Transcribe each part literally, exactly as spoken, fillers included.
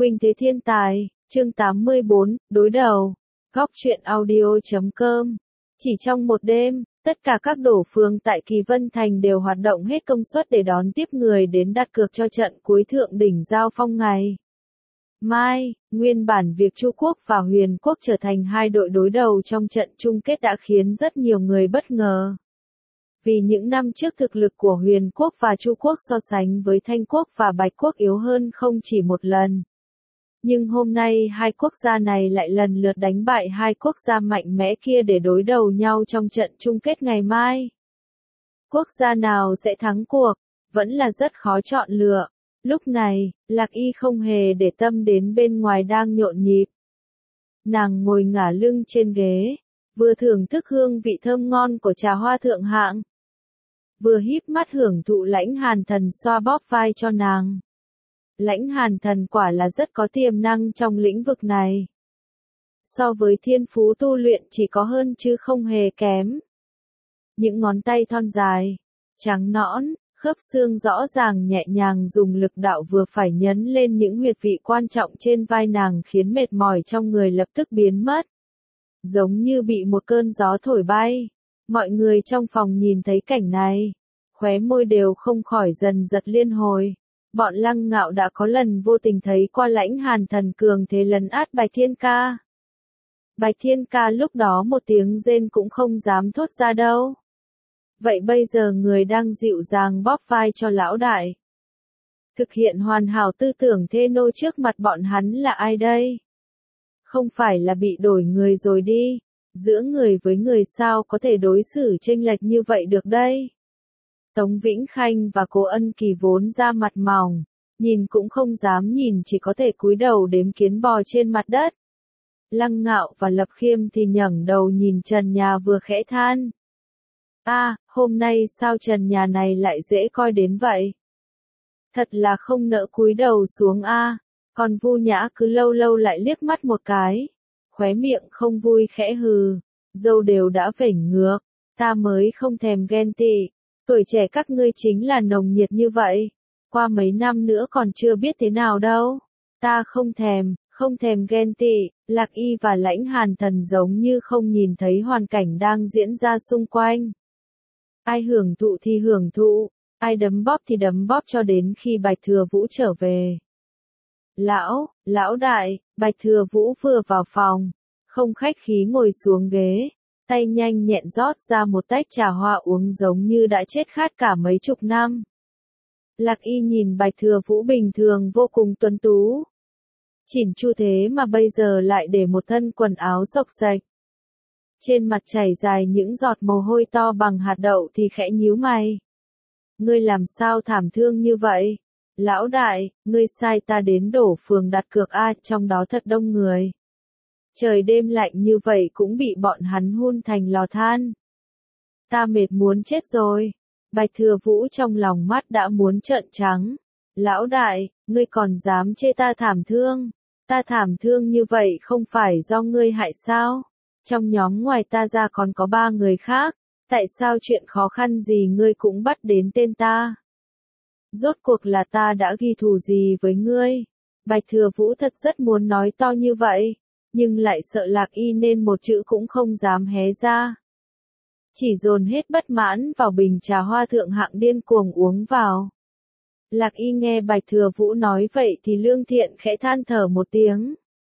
Khuynh Thế Thiên Tài, chương tám mươi bốn, đối đầu. Góc truyện audio chấm com. Chỉ trong một đêm, tất cả các đổ phường tại Kỳ Vân Thành đều hoạt động hết công suất để đón tiếp người đến đặt cược cho trận cuối thượng đỉnh giao phong ngày mai. Nguyên bản việc Chu Quốc và Huyền Quốc trở thành hai đội đối đầu trong trận chung kết đã khiến rất nhiều người bất ngờ. Vì những năm trước thực lực của Huyền Quốc và Chu Quốc so sánh với Thanh Quốc và Bạch Quốc yếu hơn không chỉ một lần. Nhưng hôm nay hai quốc gia này lại lần lượt đánh bại hai quốc gia mạnh mẽ kia để đối đầu nhau trong trận chung kết ngày mai. Quốc gia nào sẽ thắng cuộc, vẫn là rất khó chọn lựa. Lúc này, Lạc Y không hề để tâm đến bên ngoài đang nhộn nhịp. Nàng ngồi ngả lưng trên ghế, vừa thưởng thức hương vị thơm ngon của trà hoa thượng hạng, vừa híp mắt hưởng thụ Lãnh Hàn Thần xoa bóp vai cho nàng. Lãnh Hàn Thần quả là rất có tiềm năng trong lĩnh vực này. So với thiên phú tu luyện chỉ có hơn chứ không hề kém. Những ngón tay thon dài, trắng nõn, khớp xương rõ ràng nhẹ nhàng dùng lực đạo vừa phải nhấn lên những huyệt vị quan trọng trên vai nàng khiến mệt mỏi trong người lập tức biến mất. Giống như bị một cơn gió thổi bay. Mọi người trong phòng nhìn thấy cảnh này, khóe môi đều không khỏi dần giật liên hồi. Bọn Lăng Ngạo đã có lần vô tình thấy qua Lãnh Hàn Thần cường thế lấn át Bạch Thiên Ca. Bạch Thiên Ca lúc đó một tiếng rên cũng không dám thốt ra đâu. Vậy bây giờ người đang dịu dàng bóp vai cho lão đại, thực hiện hoàn hảo tư tưởng thê nô trước mặt bọn hắn là ai đây? Không phải là bị đổi người rồi đi, giữa người với người sao có thể đối xử chênh lệch như vậy được đây? Tống Vĩnh Khanh và Cố Ân Kỳ vốn ra mặt mỏng, nhìn cũng không dám nhìn, chỉ có thể cúi đầu đếm kiến bò trên mặt đất. Lăng Ngạo và Lập Khiêm thì ngẩng đầu nhìn trần nhà vừa khẽ than. A, à, hôm nay sao trần nhà này lại dễ coi đến vậy? Thật là không nỡ cúi đầu xuống a. À. Còn Vu Nhã cứ lâu lâu lại liếc mắt một cái, khóe miệng không vui khẽ hừ, dâu đều đã vểnh ngược, ta mới không thèm ghen tị. Tuổi trẻ các ngươi chính là nồng nhiệt như vậy, qua mấy năm nữa còn chưa biết thế nào đâu. Ta không thèm, không thèm ghen tị. Lạc Y và Lãnh Hàn Thần giống như không nhìn thấy hoàn cảnh đang diễn ra xung quanh. Ai hưởng thụ thì hưởng thụ, ai đấm bóp thì đấm bóp cho đến khi Bạch Thừa Vũ trở về. Lão, lão đại, Bạch Thừa Vũ vừa vào phòng, không khách khí ngồi xuống ghế. Tay nhanh nhẹn rót ra một tách trà hoa uống giống như đã chết khát cả mấy chục năm. Lạc Y nhìn Bạch Thừa Vũ bình thường vô cùng tuấn tú, chỉn chu thế mà bây giờ lại để một thân quần áo xộc xệch. Trên mặt chảy dài những giọt mồ hôi to bằng hạt đậu thì khẽ nhíu mày. Ngươi làm sao thảm thương như vậy? Lão đại, ngươi sai ta đến đổ phường đặt cược a, trong đó thật đông người. Trời đêm lạnh như vậy cũng bị bọn hắn hun thành lò than. Ta mệt muốn chết rồi. Bạch Thừa Vũ trong lòng mắt đã muốn trợn trắng. Lão đại, ngươi còn dám chê ta thảm thương? Ta thảm thương như vậy không phải do ngươi hại sao? Trong nhóm ngoài ta ra còn có ba người khác, tại sao chuyện khó khăn gì ngươi cũng bắt đến tên ta? Rốt cuộc là ta đã ghi thù gì với ngươi? Bạch Thừa Vũ thật rất muốn nói to như vậy, nhưng lại sợ Lạc Y nên một chữ cũng không dám hé ra. Chỉ dồn hết bất mãn vào bình trà hoa thượng hạng điên cuồng uống vào. Lạc Y nghe Bạch Thừa Vũ nói vậy thì lương thiện khẽ than thở một tiếng.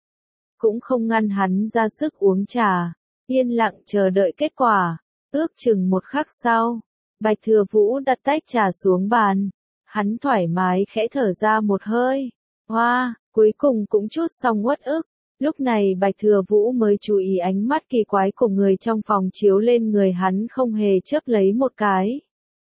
Cũng không ngăn hắn ra sức uống trà, yên lặng chờ đợi kết quả. Ước chừng một khắc sau, Bạch Thừa Vũ đặt tách trà xuống bàn. Hắn thoải mái khẽ thở ra một hơi. Hoa, cuối cùng cũng chút xong uất ức. Lúc này Bạch Thừa Vũ mới chú ý ánh mắt kỳ quái của người trong phòng chiếu lên người hắn không hề chớp lấy một cái.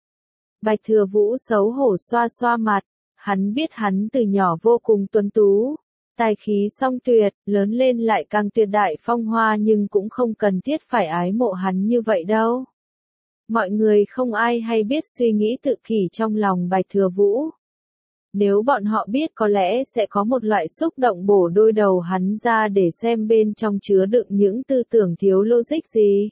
Bạch Thừa Vũ xấu hổ xoa xoa mặt, hắn biết hắn từ nhỏ vô cùng tuấn tú, tài khí song tuyệt, lớn lên lại càng tuyệt đại phong hoa nhưng cũng không cần thiết phải ái mộ hắn như vậy đâu. Mọi người không ai hay biết suy nghĩ tự kỷ trong lòng Bạch Thừa Vũ. Nếu bọn họ biết có lẽ sẽ có một loại xúc động bổ đôi đầu hắn ra để xem bên trong chứa đựng những tư tưởng thiếu logic gì.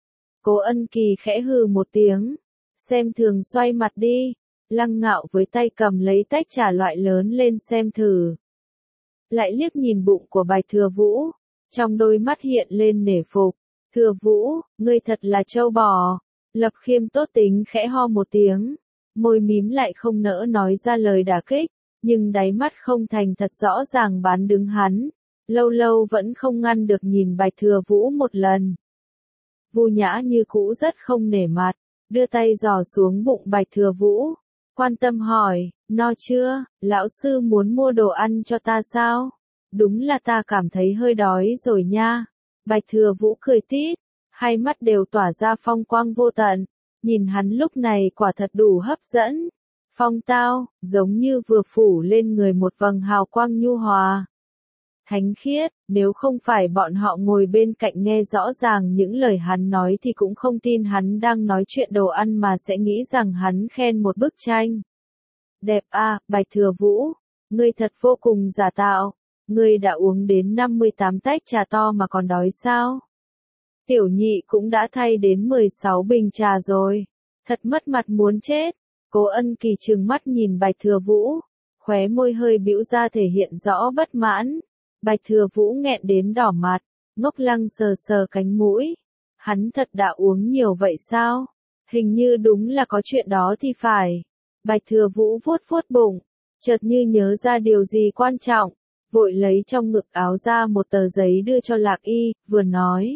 Cố Ân Kỳ khẽ hừ một tiếng, xem thường xoay mặt đi. Lăng Ngạo với tay cầm lấy tách trà loại lớn lên xem thử. lại liếc nhìn bụng của Bạch Thừa Vũ, trong đôi mắt hiện lên nể phục. Thừa Vũ, ngươi thật là trâu bò. Lập Khiêm tốt tính khẽ ho một tiếng, môi mím lại không nỡ nói ra lời đả kích, nhưng đáy mắt không thành thật rõ ràng bán đứng hắn, lâu lâu vẫn không ngăn được nhìn Bạch Thừa Vũ một lần. Vu Nhã như cũ rất không nể mặt, đưa tay dò xuống bụng Bạch Thừa Vũ, quan tâm hỏi, no chưa, lão sư muốn mua đồ ăn cho ta sao? Đúng là ta cảm thấy hơi đói rồi nha. Bạch Thừa Vũ cười tít, hai mắt đều tỏa ra phong quang vô tận, nhìn hắn lúc này quả thật đủ hấp dẫn. Phong tao, giống như vừa phủ lên người một vầng hào quang nhu hòa. Thánh khiết, nếu không phải bọn họ ngồi bên cạnh nghe rõ ràng những lời hắn nói thì cũng không tin hắn đang nói chuyện đồ ăn mà sẽ nghĩ rằng hắn khen một bức tranh. Đẹp à, Bạch Thừa Vũ, ngươi thật vô cùng giả tạo, ngươi đã uống đến năm mươi tám tách trà to mà còn đói sao? Tiểu nhị cũng đã thay đến mười sáu bình trà rồi, thật mất mặt muốn chết. Cố Ân Kỳ trừng mắt nhìn Bạch Thừa Vũ, khóe môi hơi bĩu ra thể hiện rõ bất mãn. Bạch Thừa Vũ nghẹn đến đỏ mặt, ngốc lăng sờ sờ cánh mũi. Hắn thật đã uống nhiều vậy sao? Hình như đúng là có chuyện đó thì phải. Bạch Thừa Vũ vuốt vuốt bụng, chợt như nhớ ra điều gì quan trọng, vội lấy trong ngực áo ra một tờ giấy đưa cho Lạc Y, vừa nói.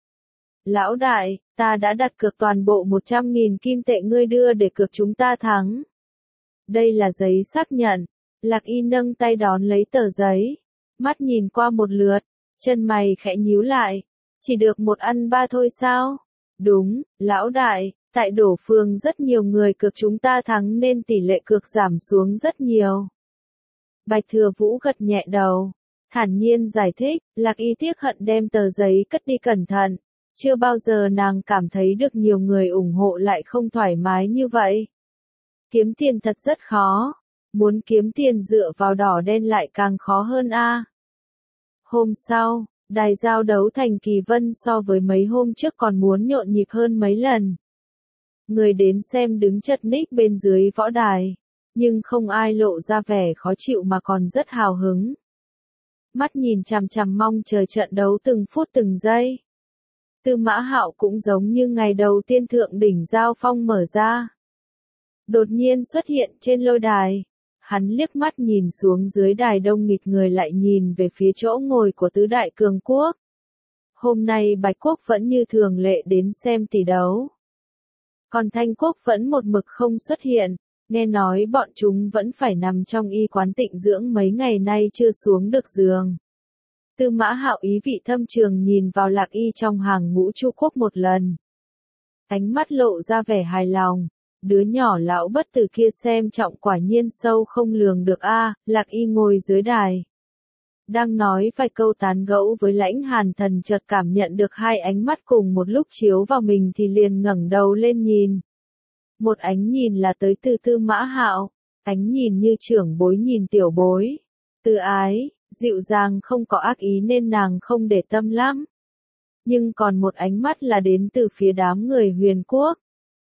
Lão đại, ta đã đặt cược toàn bộ một trăm nghìn kim tệ ngươi đưa để cược chúng ta thắng. Đây là giấy xác nhận. Lạc Y nâng tay đón lấy tờ giấy, mắt nhìn qua một lượt, chân mày khẽ nhíu lại. Chỉ được một ăn ba thôi sao? Đúng, lão đại, tại Đổ Phương rất nhiều người cược chúng ta thắng nên tỷ lệ cược giảm xuống rất nhiều. Bạch Thừa Vũ gật nhẹ đầu, thản nhiên giải thích. Lạc Y tiếc hận đem tờ giấy cất đi cẩn thận. Chưa bao giờ nàng cảm thấy được nhiều người ủng hộ lại không thoải mái như vậy. Kiếm tiền thật rất khó. Muốn kiếm tiền dựa vào đỏ đen lại càng khó hơn a. Hôm sau, đài giao đấu thành Kỳ Vân so với mấy hôm trước còn muốn nhộn nhịp hơn mấy lần. Người đến xem đứng chật ních bên dưới võ đài, nhưng không ai lộ ra vẻ khó chịu mà còn rất hào hứng. Mắt nhìn chằm chằm mong chờ trận đấu từng phút từng giây. Tư Mã Hạo cũng giống như ngày đầu tiên thượng đỉnh giao phong mở ra. Đột nhiên xuất hiện trên lôi đài. Hắn liếc mắt nhìn xuống dưới đài đông nghịt người lại nhìn về phía chỗ ngồi của tứ đại cường quốc. Hôm nay Bạch Quốc vẫn như thường lệ đến xem tỷ đấu. Còn Thanh Quốc vẫn một mực không xuất hiện, nghe nói bọn chúng vẫn phải nằm trong y quán tịnh dưỡng mấy ngày nay chưa xuống được giường. Tư Mã Hạo ý vị thâm trường nhìn vào Lạc Y trong hàng ngũ Chu Quốc một lần. Ánh mắt lộ ra vẻ hài lòng. Đứa nhỏ lão bất tử kia xem trọng quả nhiên sâu không lường được a. Lạc Y ngồi dưới đài, đang nói vài câu tán gẫu với Lãnh Hàn Thần, chợt cảm nhận được hai ánh mắt cùng một lúc chiếu vào mình thì liền ngẩng đầu lên nhìn. Một ánh nhìn là tới từ Tư Mã Hạo, ánh nhìn như trưởng bối nhìn tiểu bối, từ ái, dịu dàng không có ác ý nên nàng không để tâm lắm. Nhưng còn một ánh mắt là đến từ phía đám người Huyền Quốc.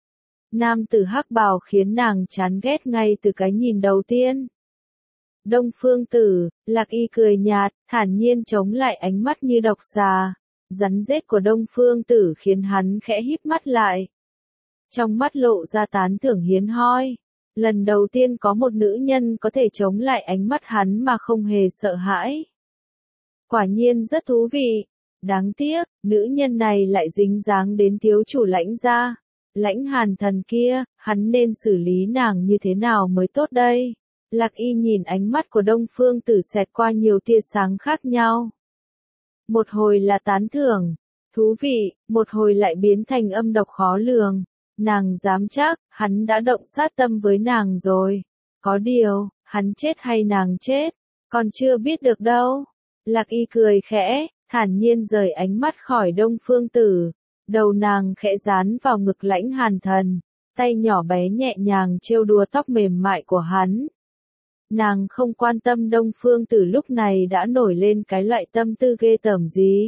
Nam tử hắc bào khiến nàng chán ghét ngay từ cái nhìn đầu tiên. Đông Phương Tử, Lạc Y cười nhạt, thản nhiên chống lại ánh mắt như độc xà, rắn rết của Đông Phương Tử khiến hắn khẽ híp mắt lại. Trong mắt lộ ra tán thưởng hiếm hoi. Lần đầu tiên có một nữ nhân có thể chống lại ánh mắt hắn mà không hề sợ hãi. Quả nhiên rất thú vị. Đáng tiếc, nữ nhân này lại dính dáng đến thiếu chủ Lãnh gia. Lãnh Hàn Thần kia, hắn nên xử lý nàng như thế nào mới tốt đây? Lạc Y nhìn ánh mắt của Đông Phương Tử xẹt qua nhiều tia sáng khác nhau. Một hồi là tán thưởng, thú vị, một hồi lại biến thành âm độc khó lường. Nàng dám chắc, hắn đã động sát tâm với nàng rồi. Có điều, hắn chết hay nàng chết, còn chưa biết được đâu. Lạc Y cười khẽ, thản nhiên rời ánh mắt khỏi Đông Phương Tử. Đầu nàng khẽ dán vào ngực Lãnh Hàn Thần, tay nhỏ bé nhẹ nhàng trêu đùa tóc mềm mại của hắn. Nàng không quan tâm Đông Phương Tử lúc này đã nổi lên cái loại tâm tư ghê tởm gì.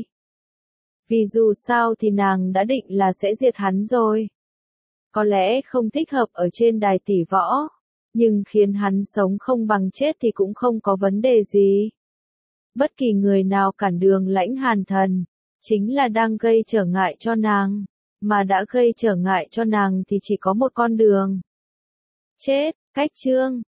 Vì dù sao thì nàng đã định là sẽ diệt hắn rồi. Có lẽ không thích hợp ở trên đài tỷ võ, nhưng khiến hắn sống không bằng chết thì cũng không có vấn đề gì. Bất kỳ người nào cản đường Lãnh Hàn Thần, chính là đang gây trở ngại cho nàng, mà đã gây trở ngại cho nàng thì chỉ có một con đường. Chết, cách chương.